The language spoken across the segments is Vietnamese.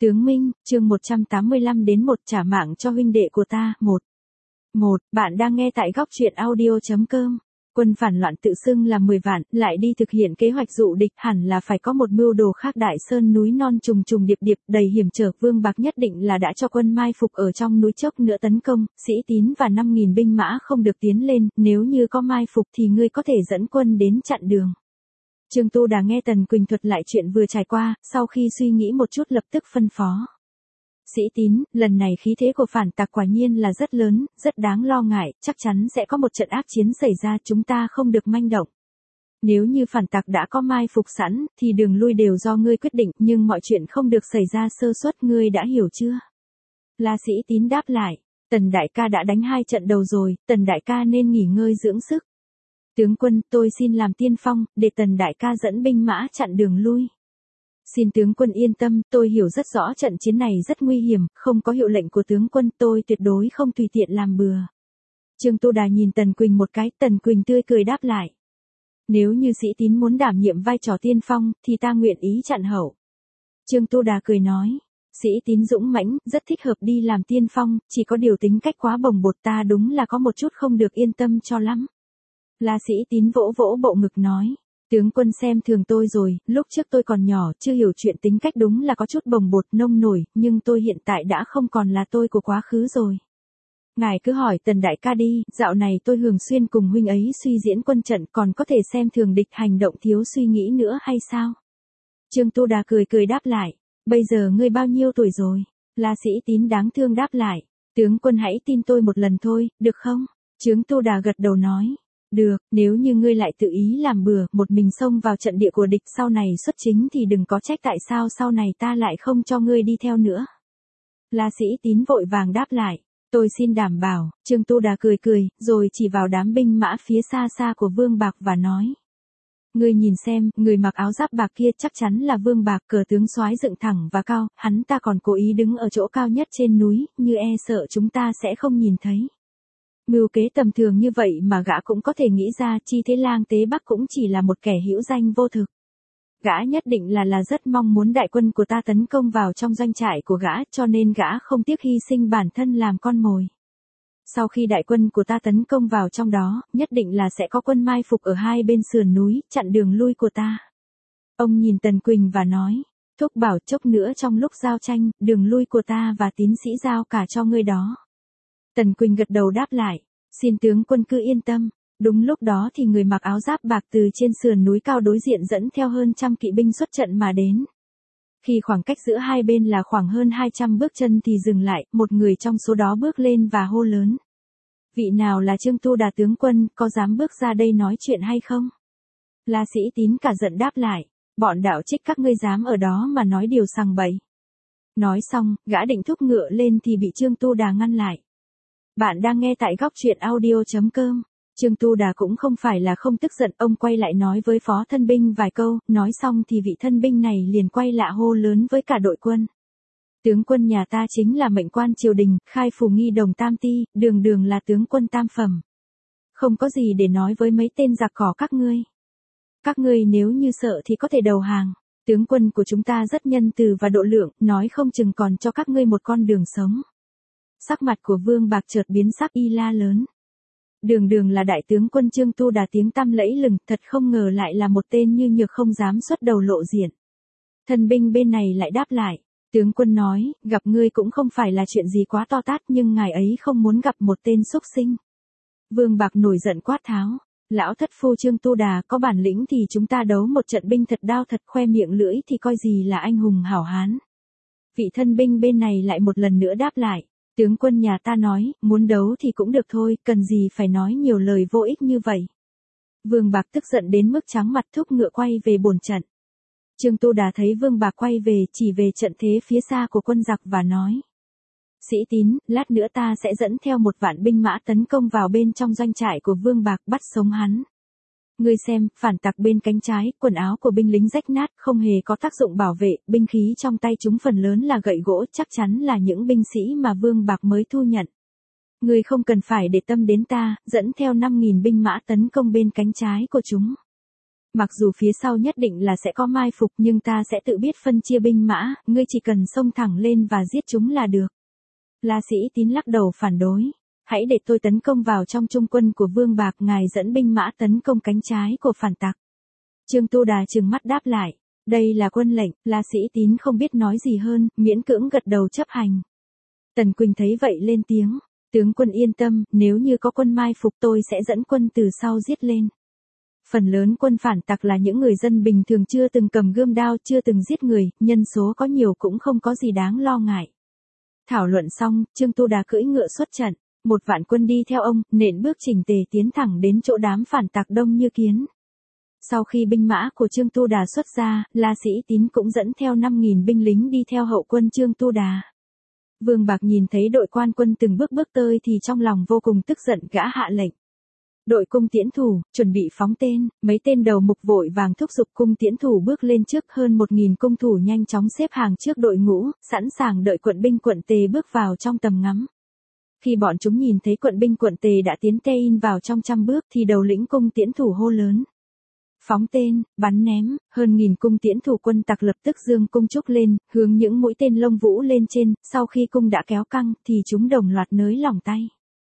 Tướng Minh, chương 185 đến 1 trả mạng cho huynh đệ của ta, 1. Bạn đang nghe tại góc truyện audio.com. Quân phản loạn tự xưng là 10 vạn, lại đi thực hiện kế hoạch dụ địch, hẳn là phải có một mưu đồ khác. Đại sơn núi non trùng trùng điệp điệp, đầy hiểm trở, Vương Bạc nhất định là đã cho quân mai phục ở trong núi, chốc nữa tấn công, Sĩ Tín và 5.000 binh mã không được tiến lên, nếu như có mai phục thì ngươi có thể dẫn quân đến chặn đường. Trương Tu Đà nghe Tần Quỳnh thuật lại chuyện vừa trải qua, sau khi suy nghĩ một chút lập tức phân phó. Sĩ Tín, lần này khí thế của phản tặc quả nhiên là rất lớn, rất đáng lo ngại, chắc chắn sẽ có một trận ác chiến xảy ra, chúng ta không được manh động. Nếu như phản tặc đã có mai phục sẵn, thì đường lui đều do ngươi quyết định, nhưng mọi chuyện không được xảy ra sơ suất, ngươi đã hiểu chưa? La Sĩ Tín đáp lại, Tần đại ca đã đánh 2 trận đầu rồi, Tần đại ca nên nghỉ ngơi dưỡng sức. Tướng quân, tôi xin làm tiên phong, để Tần đại ca dẫn binh mã chặn đường lui. Xin tướng quân yên tâm, tôi hiểu rất rõ trận chiến này rất nguy hiểm, không có hiệu lệnh của tướng quân tôi tuyệt đối không tùy tiện làm bừa. Trương Tu Đà nhìn Tần Quỳnh một cái, Tần Quỳnh tươi cười đáp lại. Nếu như Sĩ Tín muốn đảm nhiệm vai trò tiên phong, thì ta nguyện ý chặn hậu. Trương Tu Đà cười nói, Sĩ Tín dũng mãnh, rất thích hợp đi làm tiên phong, chỉ có điều tính cách quá bồng bột, ta đúng là có một chút không được yên tâm cho lắm. La Sĩ Tín vỗ vỗ bộ ngực nói, tướng quân xem thường tôi rồi, lúc trước tôi còn nhỏ, chưa hiểu chuyện, tính cách đúng là có chút bồng bột nông nổi, nhưng tôi hiện tại đã không còn là tôi của quá khứ rồi. Ngài cứ hỏi Tần đại ca đi, dạo này tôi thường xuyên cùng huynh ấy suy diễn quân trận, còn có thể xem thường địch hành động thiếu suy nghĩ nữa hay sao? Trương Tu Đà cười cười đáp lại, bây giờ ngươi bao nhiêu tuổi rồi? La Sĩ Tín đáng thương đáp lại, tướng quân hãy tin tôi một lần thôi, được không? Trương Tu Đà gật đầu nói. Được, nếu như ngươi lại tự ý làm bừa, một mình xông vào trận địa của địch, sau này xuất chính thì đừng có trách tại sao sau này ta lại không cho ngươi đi theo nữa. La Sĩ Tín vội vàng đáp lại, tôi xin đảm bảo. Trương Tu Đà cười cười, rồi chỉ vào đám binh mã phía xa xa của Vương Bạc và nói. Ngươi nhìn xem, người mặc áo giáp bạc kia chắc chắn là Vương Bạc, cờ tướng soái dựng thẳng và cao, hắn ta còn cố ý đứng ở chỗ cao nhất trên núi, như e sợ chúng ta sẽ không nhìn thấy. Mưu kế tầm thường như vậy mà gã cũng có thể nghĩ ra, chi thế Lang Tế Bắc cũng chỉ là một kẻ hữu danh vô thực. Gã nhất định là rất mong muốn đại quân của ta tấn công vào trong doanh trại của gã, cho nên gã không tiếc hy sinh bản thân làm con mồi. Sau khi đại quân của ta tấn công vào trong đó, nhất định là sẽ có quân mai phục ở hai bên sườn núi, chặn đường lui của ta. Ông nhìn Tần Quỳnh và nói, thúc bảo chốc nữa trong lúc giao tranh, đường lui của ta và Tín sĩ giao cả cho ngươi đó. Tần Quỳnh gật đầu đáp lại, xin tướng quân cứ yên tâm. Đúng lúc đó thì người mặc áo giáp bạc từ trên sườn núi cao đối diện dẫn theo hơn 100 kỵ binh xuất trận mà đến. Khi khoảng cách giữa hai bên là khoảng hơn 200 bước chân thì dừng lại, một người trong số đó bước lên và hô lớn. Vị nào là Trương Tu Đà tướng quân, có dám bước ra đây nói chuyện hay không? La Sĩ Tín cả giận đáp lại, bọn đạo trích các ngươi dám ở đó mà nói điều sằng bậy. Nói xong, gã định thúc ngựa lên thì bị Trương Tu Đà ngăn lại. Bạn đang nghe tại góc truyện audio.com. Trương Tu Đà cũng không phải là không tức giận, ông quay lại nói với phó thân binh vài câu, nói xong thì vị thân binh này liền quay lại hô lớn với cả đội quân. Tướng quân nhà ta chính là mệnh quan triều đình, khai phủ nghi đồng tam ti, đường đường là tướng quân tam phẩm. Không có gì để nói với mấy tên giặc cỏ các ngươi. Các ngươi nếu như sợ thì có thể đầu hàng. Tướng quân của chúng ta rất nhân từ và độ lượng, nói không chừng còn cho các ngươi một con đường sống. Sắc mặt của Vương Bạc chợt biến sắc, y la lớn. Đường đường là đại tướng quân Trương Tu Đà tiếng tăm lẫy lừng, thật không ngờ lại là một tên như nhược không dám xuất đầu lộ diện. Thân binh bên này lại đáp lại, tướng quân nói, gặp ngươi cũng không phải là chuyện gì quá to tát, nhưng ngài ấy không muốn gặp một tên xúc sinh. Vương Bạc nổi giận quát tháo, lão thất phu Trương Tu Đà, có bản lĩnh thì chúng ta đấu một trận binh thật đao thật, khoe miệng lưỡi thì coi gì là anh hùng hảo hán. Vị thân binh bên này lại một lần nữa đáp lại. Tướng quân nhà ta nói, muốn đấu thì cũng được thôi, cần gì phải nói nhiều lời vô ích như vậy. Vương Bạc tức giận đến mức trắng mặt, thúc ngựa quay về bổn trận. Trương Tu Đà thấy Vương Bạc quay về, chỉ về trận thế phía xa của quân giặc và nói. Sĩ Tín, lát nữa ta sẽ dẫn theo 1 vạn binh mã tấn công vào bên trong doanh trại của Vương Bạc, bắt sống hắn. Ngươi xem, phản tặc bên cánh trái, quần áo của binh lính rách nát, không hề có tác dụng bảo vệ, binh khí trong tay chúng phần lớn là gậy gỗ, chắc chắn là những binh sĩ mà Vương Bạc mới thu nhận. Ngươi không cần phải để tâm đến ta, dẫn theo 5.000 binh mã tấn công bên cánh trái của chúng. Mặc dù phía sau nhất định là sẽ có mai phục nhưng ta sẽ tự biết phân chia binh mã, ngươi chỉ cần xông thẳng lên và giết chúng là được. La Sĩ Tín lắc đầu phản đối. Hãy để tôi tấn công vào trong trung quân của Vương Bạc, ngài dẫn binh mã tấn công cánh trái của phản tặc. Trương Tu Đà trừng mắt đáp lại. Đây là quân lệnh, La Sĩ Tín không biết nói gì hơn, miễn cưỡng gật đầu chấp hành. Tần Quỳnh thấy vậy lên tiếng. Tướng quân yên tâm, nếu như có quân mai phục tôi sẽ dẫn quân từ sau giết lên. Phần lớn quân phản tặc là những người dân bình thường chưa từng cầm gươm đao, chưa từng giết người, nhân số có nhiều cũng không có gì đáng lo ngại. Thảo luận xong, Trương Tu Đà cưỡi ngựa xuất trận, 1.000 quân đi theo ông, nện bước chỉnh tề tiến thẳng đến chỗ đám phản tặc đông như kiến. Sau khi binh mã của Trương Tu Đà xuất ra, La Sĩ Tín cũng dẫn theo 5.000 binh lính đi theo hậu quân Trương Tu Đà. Vương Bạc nhìn thấy đội quan quân từng bước bước tới thì trong lòng vô cùng tức giận, gã hạ lệnh. Đội cung tiễn thủ, chuẩn bị phóng tên, mấy tên đầu mục vội vàng thúc giục cung tiễn thủ bước lên trước, hơn 1.000 cung thủ nhanh chóng xếp hàng trước đội ngũ, sẵn sàng đợi quận binh quận Tề bước vào trong tầm ngắm. Khi bọn chúng nhìn thấy quận binh quận Tề đã tiến tên vào trong 100 bước thì đầu lĩnh cung tiễn thủ hô lớn. Phóng tên, bắn ném, hơn 1.000 cung tiễn thủ quân tặc lập tức giương cung trúc lên, hướng những mũi tên lông vũ lên trên, sau khi cung đã kéo căng thì chúng đồng loạt nới lỏng tay.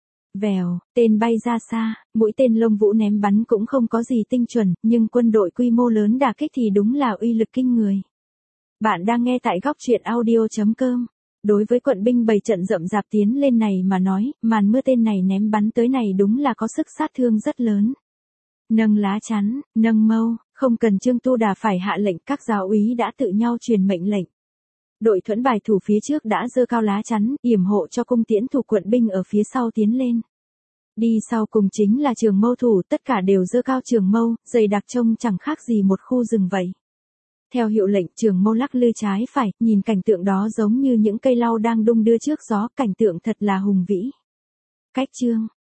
Vèo, tên bay ra xa, mũi tên lông vũ ném bắn cũng không có gì tinh chuẩn, nhưng quân đội quy mô lớn đả kích thì đúng là uy lực kinh người. Bạn đang nghe tại góc truyện audio.com. Đối với quận binh bày trận rậm rạp tiến lên này mà nói, màn mưa tên này ném bắn tới này đúng là có sức sát thương rất lớn. Nâng lá chắn, nâng mâu, không cần Trương Tu Đà phải hạ lệnh, các giáo úy đã tự nhau truyền mệnh lệnh. Đội thuẫn bài thủ phía trước đã giơ cao lá chắn, yểm hộ cho cung tiễn thủ quận binh ở phía sau tiến lên. Đi sau cùng chính là trường mâu thủ, tất cả đều giơ cao trường mâu, dày đặc trông chẳng khác gì một khu rừng vậy. Theo hiệu lệnh, trường mâu lắc lư trái phải, nhìn cảnh tượng đó giống như những cây lau đang đung đưa trước gió, cảnh tượng thật là hùng vĩ. Cách chương